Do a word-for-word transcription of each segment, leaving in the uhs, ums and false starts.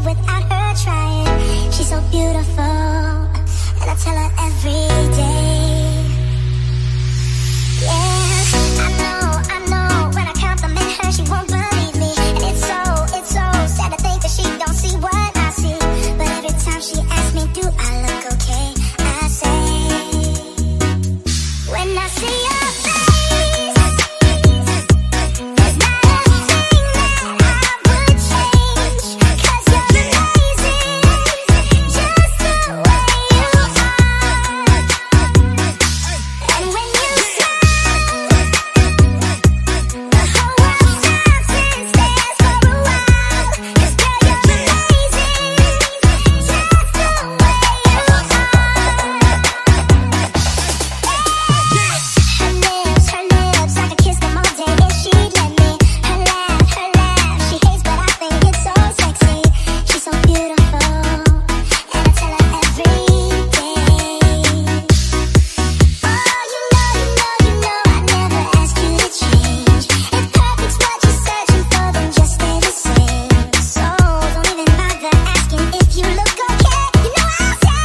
without her trying. She's so beautiful, and I tell her every day. Yeah, I know, I know, when I compliment her, she won't believe me. And it's so, it's so sad to think that she don't see what I see. But every time she asks me, do I look okay, I say, when I see your face, there's not a thing that I would change. 'Cause you're amazing, just the way you are. And when you smile, the whole world stops and stares for a while. 'Cause girl, you're amazing, just the way you are. Her lips, her lips, I could kiss them all day if she'd let me. Her laugh, her laugh, she hates but I think it's so sexy. She's so beautiful, and I tell her every day. Oh, you know, you know, you know I never ask you to change. If perfect's what you're searching for, then just stay the same. So don't even bother asking if you look okay. You know I'll say,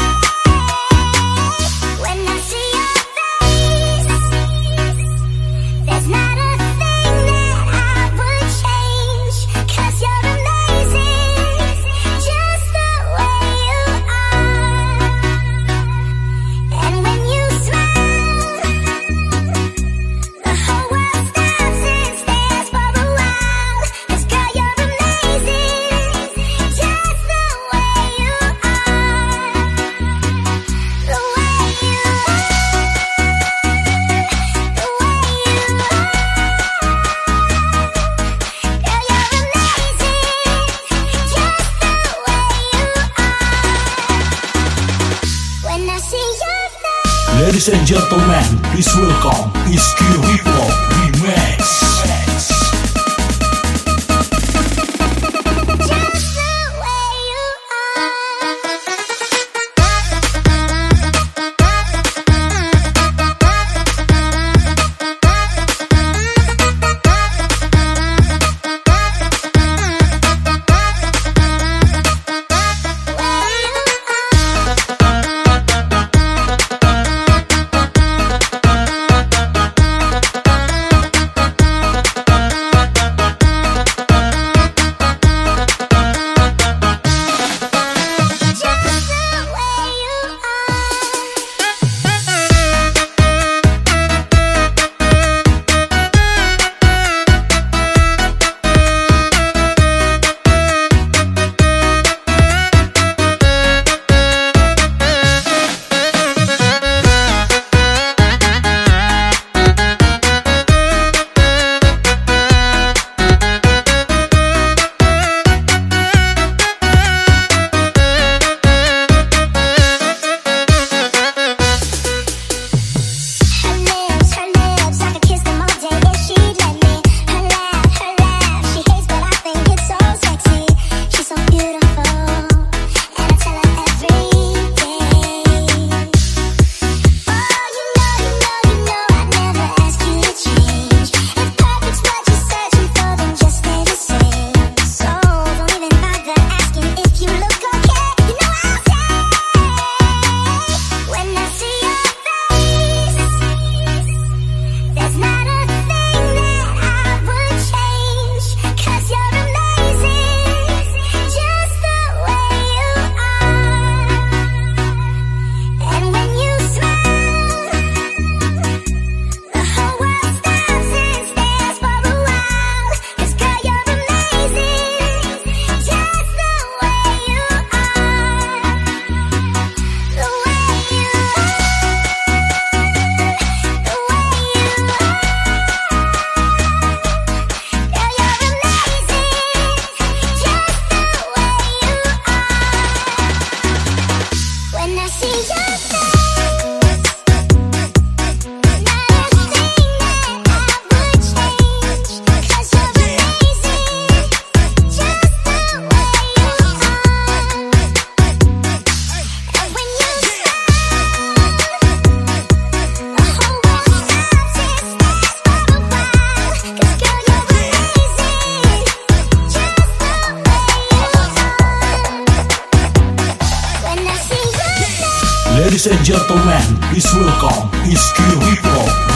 when I see your face, there's not a thing that I would change. 'Cause you're amazing, just the way you are. And when you smile, the whole world stops and stares for a while. 'Cause girl, you're amazing, just the way you are. The way you are, the way you are. Girl, you're amazing, just the way you are. When I see your face, Ladies and gentlemen, please welcome Iski Hip Hop Remix. just the way you are. Ladies and gentlemen, please welcome Iski Hip Hop